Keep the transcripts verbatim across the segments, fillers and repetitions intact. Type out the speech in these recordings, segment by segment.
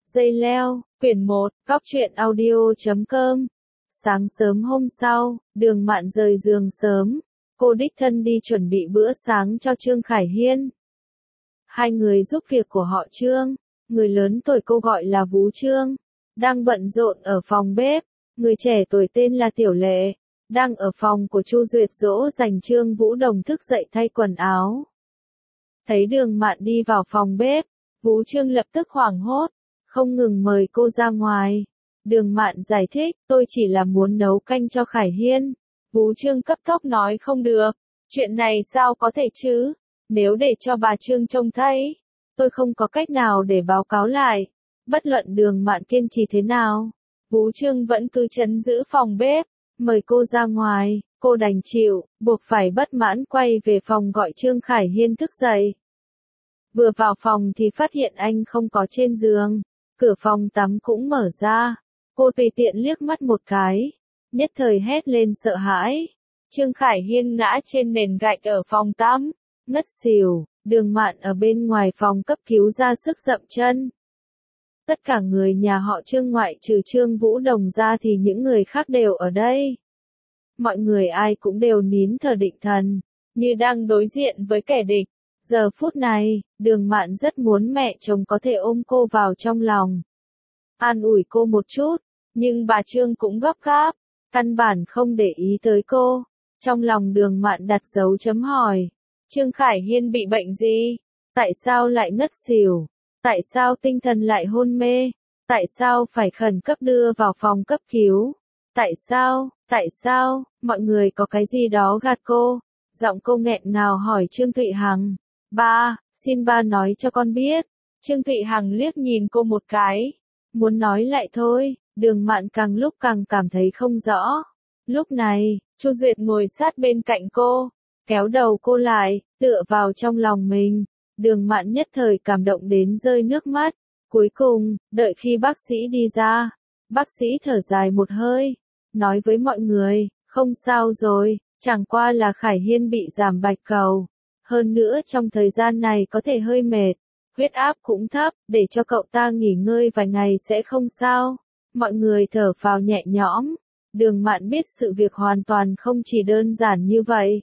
Dây leo, quyển một, góc truyện audio chấm com. Sáng sớm hôm sau, Đường Mạn rời giường sớm, cô đích thân đi chuẩn bị bữa sáng cho Trương Khải Hiên. Hai người giúp việc của họ Trương, người lớn tuổi cô gọi là Vú Trương, đang bận rộn ở phòng bếp, người trẻ tuổi tên là Tiểu Lệ, đang ở phòng của Chu Duyệt dỗ dành Trương Vũ Đồng thức dậy thay quần áo. Thấy Đường Mạn đi vào phòng bếp, Vú Trương lập tức hoảng hốt, không ngừng mời cô ra ngoài. Đường Mạn giải thích, tôi chỉ là muốn nấu canh cho Khải Hiên. Vú Trương cấp tốc nói không được, chuyện này sao có thể chứ, nếu để cho bà Trương trông thấy, tôi không có cách nào để báo cáo lại. Bất luận Đường Mạn kiên trì thế nào, Vú Trương vẫn cứ trấn giữ phòng bếp, mời cô ra ngoài, cô đành chịu, buộc phải bất mãn quay về phòng gọi Trương Khải Hiên thức dậy. Vừa vào phòng thì phát hiện anh không có trên giường, cửa phòng tắm cũng mở ra, cô tùy tiện liếc mắt một cái, nhất thời hét lên sợ hãi. Trương Khải Hiên ngã trên nền gạch ở phòng tắm, ngất xỉu, Đường Mạn ở bên ngoài phòng cấp cứu ra sức dậm chân. Tất cả người nhà họ Trương ngoại trừ Trương Vũ Đồng ra thì những người khác đều ở đây. Mọi người ai cũng đều nín thở định thần, như đang đối diện với kẻ địch. Giờ phút này, Đường Mạn rất muốn mẹ chồng có thể ôm cô vào trong lòng, an ủi cô một chút, nhưng bà Trương cũng gấp gáp, căn bản không để ý tới cô. Trong lòng Đường Mạn đặt dấu chấm hỏi, Trương Khải Hiên bị bệnh gì? Tại sao lại ngất xỉu? Tại sao tinh thần lại hôn mê? Tại sao phải khẩn cấp đưa vào phòng cấp cứu? Tại sao, tại sao, mọi người có cái gì đó gạt cô? Giọng cô nghẹn ngào hỏi Trương Thụy Hằng. Ba, xin ba nói cho con biết. Trương Thụy Hằng liếc nhìn cô một cái, muốn nói lại thôi. Đường Mạn càng lúc càng cảm thấy không rõ. Lúc này, Chu Duyệt ngồi sát bên cạnh cô, kéo đầu cô lại, tựa vào trong lòng mình. Đường Mạn nhất thời cảm động đến rơi nước mắt. Cuối cùng, đợi khi bác sĩ đi ra, bác sĩ thở dài một hơi, nói với mọi người, không sao rồi, chẳng qua là Khải Hiên bị giảm bạch cầu. Hơn nữa trong thời gian này có thể hơi mệt, huyết áp cũng thấp, để cho cậu ta nghỉ ngơi vài ngày sẽ không sao. Mọi người thở phào nhẹ nhõm. Đường Mạn biết sự việc hoàn toàn không chỉ đơn giản như vậy.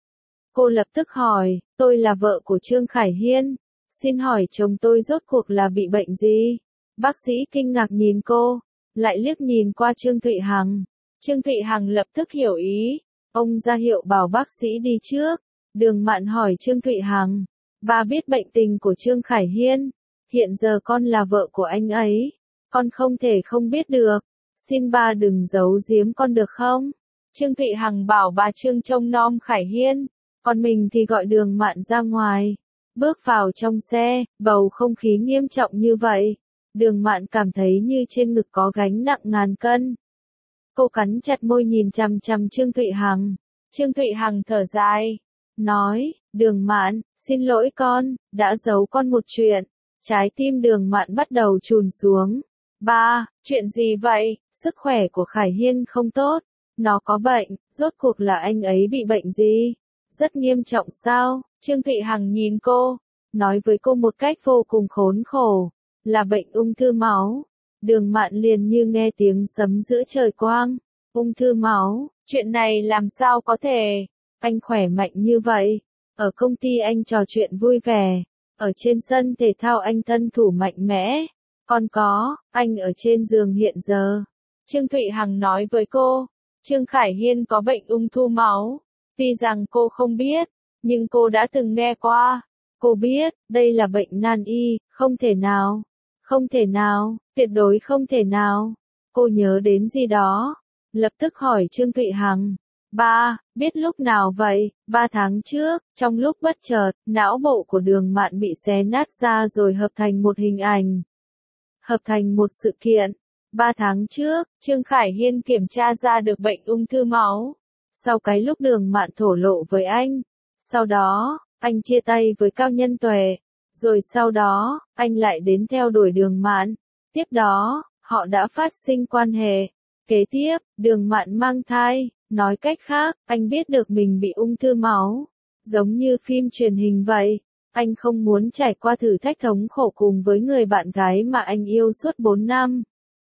Cô lập tức hỏi, tôi là vợ của Trương Khải Hiên, xin hỏi chồng tôi rốt cuộc là bị bệnh gì? Bác sĩ kinh ngạc nhìn cô, lại liếc nhìn qua Trương Thụy Hằng. Trương Thụy Hằng lập tức hiểu ý, ông ra hiệu bảo bác sĩ đi trước. Đường Mạn hỏi Trương Thụy Hằng, ba biết bệnh tình của Trương Khải Hiên, hiện giờ con là vợ của anh ấy, con không thể không biết được, xin ba đừng giấu giếm con được không? Trương Thụy Hằng bảo bà Trương trông nom Khải Hiên, còn mình thì gọi Đường Mạn ra ngoài, bước vào trong xe, bầu không khí nghiêm trọng như vậy, Đường Mạn cảm thấy như trên ngực có gánh nặng ngàn cân. Cô cắn chặt môi nhìn chằm chằm Trương Thụy Hằng, Trương Thụy Hằng thở dài, nói, Đường Mạn, xin lỗi con, đã giấu con một chuyện. Trái tim Đường Mạn bắt đầu trùn xuống. Ba, chuyện gì vậy? Sức khỏe của Khải Hiên không tốt, nó có bệnh, rốt cuộc là anh ấy bị bệnh gì? Rất nghiêm trọng sao? Trương Thụy Hằng nhìn cô, nói với cô một cách vô cùng khốn khổ, là bệnh ung thư máu. Đường Mạn liền như nghe tiếng sấm giữa trời quang. Ung thư máu, chuyện này làm sao có thể? Anh khỏe mạnh như vậy, ở công ty anh trò chuyện vui vẻ, ở trên sân thể thao anh thân thủ mạnh mẽ, còn có, anh ở trên giường hiện giờ. Trương Thụy Hằng nói với cô, Trương Khải Hiên có bệnh ung thư máu, tuy rằng cô không biết, nhưng cô đã từng nghe qua. Cô biết, đây là bệnh nan y, không thể nào, không thể nào, tuyệt đối không thể nào. Cô nhớ đến gì đó, lập tức hỏi Trương Thụy Hằng. Ba, biết lúc nào vậy? Ba tháng trước, trong lúc bất chợt, não bộ của Đường Mạn bị xé nát ra rồi hợp thành một hình ảnh. Hợp thành một sự kiện. Ba tháng trước, Trương Khải Hiên kiểm tra ra được bệnh ung thư máu. Sau cái lúc Đường Mạn thổ lộ với anh. Sau đó, anh chia tay với Cao Nhân Tuệ. Rồi sau đó, anh lại đến theo đuổi Đường Mạn. Tiếp đó, họ đã phát sinh quan hệ. Kế tiếp, Đường Mạn mang thai. Nói cách khác, anh biết được mình bị ung thư máu, giống như phim truyền hình vậy. Anh không muốn trải qua thử thách thống khổ cùng với người bạn gái mà anh yêu suốt bốn năm.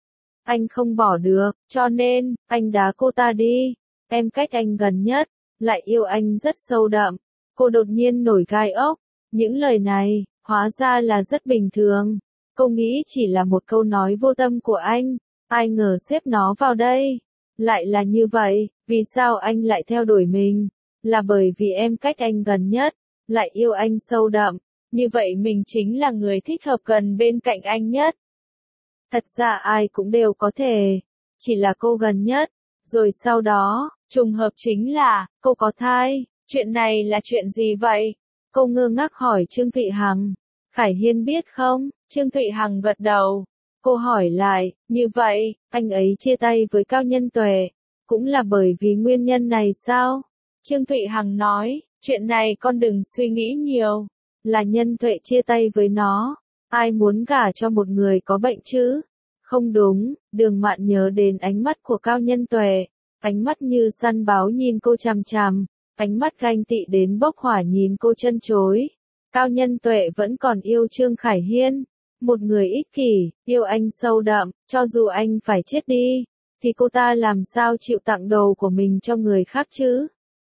Anh không bỏ được, cho nên, anh đá cô ta đi. Em cách anh gần nhất, lại yêu anh rất sâu đậm. Cô đột nhiên nổi gai ốc. Những lời này, hóa ra là rất bình thường. Cô nghĩ chỉ là một câu nói vô tâm của anh. Ai ngờ xếp nó vào đây. Lại là như vậy, vì sao anh lại theo đuổi mình? Là bởi vì em cách anh gần nhất, lại yêu anh sâu đậm. Như vậy mình chính là người thích hợp gần bên cạnh anh nhất. Thật ra ai cũng đều có thể. Chỉ là cô gần nhất. Rồi sau đó, trùng hợp chính là, cô có thai. Chuyện này là chuyện gì vậy? Cô ngơ ngác hỏi Trương Thụy Hằng. Khải Hiên biết không? Trương Thụy Hằng gật đầu. Cô hỏi lại, như vậy, anh ấy chia tay với Cao Nhân Tuệ. Cũng là bởi vì nguyên nhân này sao? Trương Thụy Hằng nói, chuyện này con đừng suy nghĩ nhiều. Là Nhân Tuệ chia tay với nó. Ai muốn gả cho một người có bệnh chứ? Không đúng, Đường Mạn nhớ đến ánh mắt của Cao Nhân Tuệ. Ánh mắt như săn báo nhìn cô chằm chằm. Ánh mắt ganh tị đến bốc hỏa nhìn cô chân chối. Cao Nhân Tuệ vẫn còn yêu Trương Khải Hiên. Một người ích kỷ, yêu anh sâu đậm, cho dù anh phải chết đi, thì cô ta làm sao chịu tặng đồ của mình cho người khác chứ?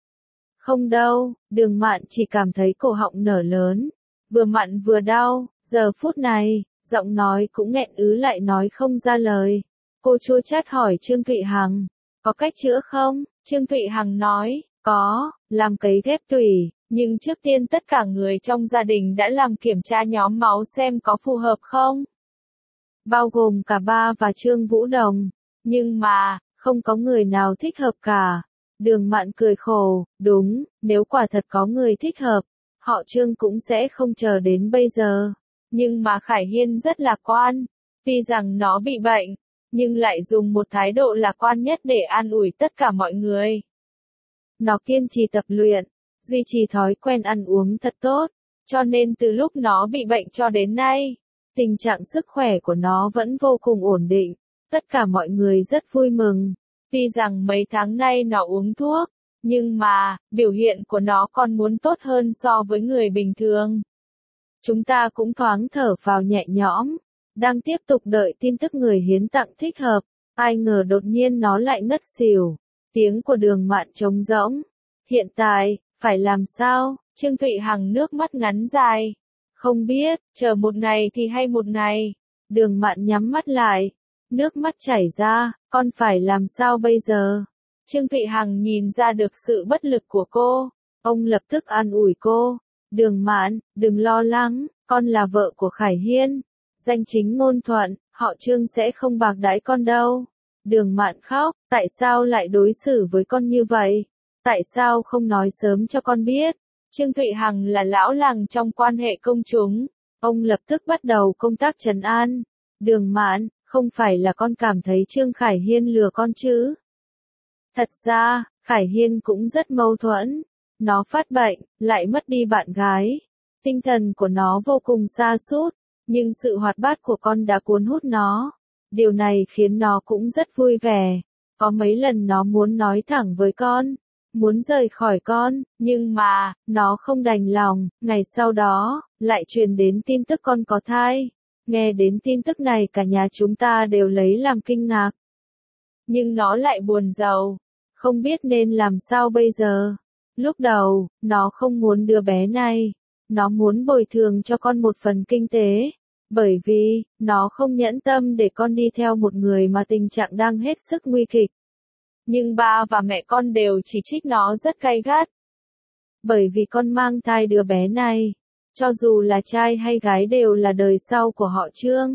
Không đâu, Đường Mạn chỉ cảm thấy cổ họng nở lớn, vừa mặn vừa đau, giờ phút này, giọng nói cũng nghẹn ứ lại nói không ra lời. Cô chua chát hỏi Trương Thụy Hằng, có cách chữa không? Trương Thụy Hằng nói, có, làm cấy ghép tủy, nhưng trước tiên tất cả người trong gia đình đã làm kiểm tra nhóm máu xem có phù hợp không? Bao gồm cả ba và Trương Vũ Đồng. Nhưng mà, không có người nào thích hợp cả. Đường Mạn cười khổ, đúng, nếu quả thật có người thích hợp, họ Trương cũng sẽ không chờ đến bây giờ. Nhưng mà Khải Hiên rất lạc quan. Tuy rằng nó bị bệnh, nhưng lại dùng một thái độ lạc quan nhất để an ủi tất cả mọi người. Nó kiên trì tập luyện, duy trì thói quen ăn uống thật tốt, cho nên từ lúc nó bị bệnh cho đến nay, tình trạng sức khỏe của nó vẫn vô cùng ổn định. Tất cả mọi người rất vui mừng. Tuy rằng mấy tháng nay nó uống thuốc, nhưng mà, biểu hiện của nó còn muốn tốt hơn so với người bình thường. Chúng ta cũng thoáng thở phào nhẹ nhõm, đang tiếp tục đợi tin tức người hiến tặng thích hợp, ai ngờ đột nhiên nó lại ngất xỉu. Tiếng của Đường Mạn trống rỗng. Hiện tại, phải làm sao? Trương Thụy Hằng nước mắt ngắn dài. Không biết, chờ một ngày thì hay một ngày. Đường Mạn nhắm mắt lại. Nước mắt chảy ra, con phải làm sao bây giờ? Trương Thụy Hằng nhìn ra được sự bất lực của cô. Ông lập tức an ủi cô. Đường Mạn, đừng lo lắng, con là vợ của Khải Hiên. Danh chính ngôn thuận, họ Trương sẽ không bạc đãi con đâu. Đường Mạn khóc, tại sao lại đối xử với con như vậy? Tại sao không nói sớm cho con biết? Trương Thụy Hằng là lão làng trong quan hệ công chúng. Ông lập tức bắt đầu công tác trấn an. Đường Mạn, không phải là con cảm thấy Trương Khải Hiên lừa con chứ? Thật ra, Khải Hiên cũng rất mâu thuẫn. Nó phát bệnh, lại mất đi bạn gái. Tinh thần của nó vô cùng sa sút, nhưng sự hoạt bát của con đã cuốn hút nó. Điều này khiến nó cũng rất vui vẻ. Có mấy lần nó muốn nói thẳng với con, muốn rời khỏi con, nhưng mà, nó không đành lòng. Ngày sau đó, lại truyền đến tin tức con có thai. Nghe đến tin tức này cả nhà chúng ta đều lấy làm kinh ngạc. Nhưng nó lại buồn rầu, không biết nên làm sao bây giờ. Lúc đầu, nó không muốn đứa bé này. Nó muốn bồi thường cho con một phần kinh tế. Bởi vì, nó không nhẫn tâm để con đi theo một người mà tình trạng đang hết sức nguy kịch. Nhưng ba và mẹ con đều chỉ trích nó rất gay gắt. Bởi vì con mang thai đứa bé này. Cho dù là trai hay gái đều là đời sau của họ Trương.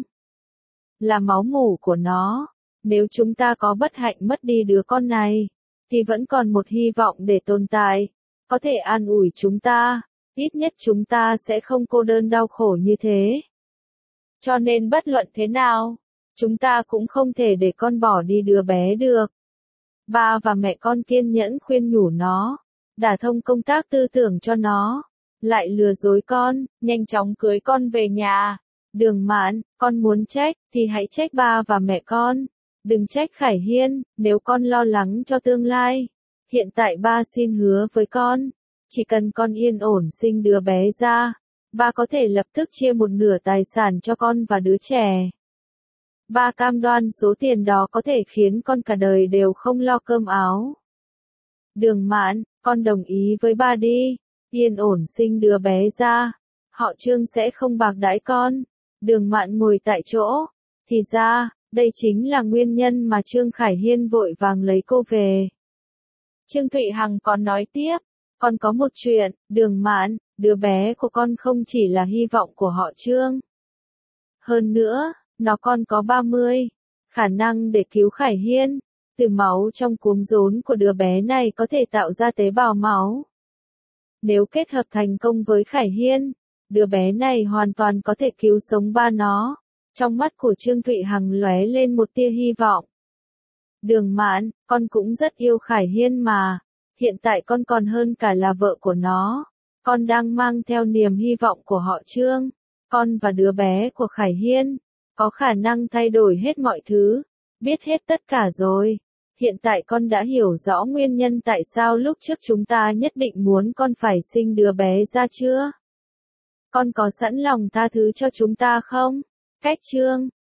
Là máu mủ của nó. Nếu chúng ta có bất hạnh mất đi đứa con này, thì vẫn còn một hy vọng để tồn tại. Có thể an ủi chúng ta. Ít nhất chúng ta sẽ không cô đơn đau khổ như thế. Cho nên bất luận thế nào, chúng ta cũng không thể để con bỏ đi đứa bé được. Ba và mẹ con kiên nhẫn khuyên nhủ nó, đả thông công tác tư tưởng cho nó, lại lừa dối con, nhanh chóng cưới con về nhà. Đường Mạn, con muốn trách, thì hãy trách ba và mẹ con. Đừng trách Khải Hiên, nếu con lo lắng cho tương lai. Hiện tại ba xin hứa với con, chỉ cần con yên ổn sinh đứa bé ra, Ba có thể lập tức chia một nửa tài sản cho con và đứa trẻ. Ba cam đoan số tiền đó có thể khiến con cả đời đều không lo cơm áo. Đường Mạn, con đồng ý với ba đi. Yên ổn sinh đứa bé ra. Họ Trương sẽ không bạc đãi con. Đường Mạn ngồi tại chỗ. Thì ra, đây chính là nguyên nhân mà Trương Khải Hiên vội vàng lấy cô về. Trương Thụy Hằng còn nói tiếp. Con có một chuyện, Đường Mạn, đứa bé của con không chỉ là hy vọng của họ Trương. Hơn nữa, nó còn có ba mươi khả năng để cứu Khải Hiên. Từ máu trong cuống rốn của đứa bé này có thể tạo ra tế bào máu. Nếu kết hợp thành công với Khải Hiên, đứa bé này hoàn toàn có thể cứu sống ba nó. Trong mắt của Trương Thụy Hằng lóe lên một tia hy vọng. Đường Mạn, con cũng rất yêu Khải Hiên mà. Hiện tại con còn hơn cả là vợ của nó. Con đang mang theo niềm hy vọng của họ Trương. Con và đứa bé của Khải Hiên có khả năng thay đổi hết mọi thứ. Biết hết tất cả rồi. Hiện tại con đã hiểu rõ nguyên nhân tại sao lúc trước chúng ta nhất định muốn con phải sinh đứa bé ra chưa? Con có sẵn lòng tha thứ cho chúng ta không? Cách Trương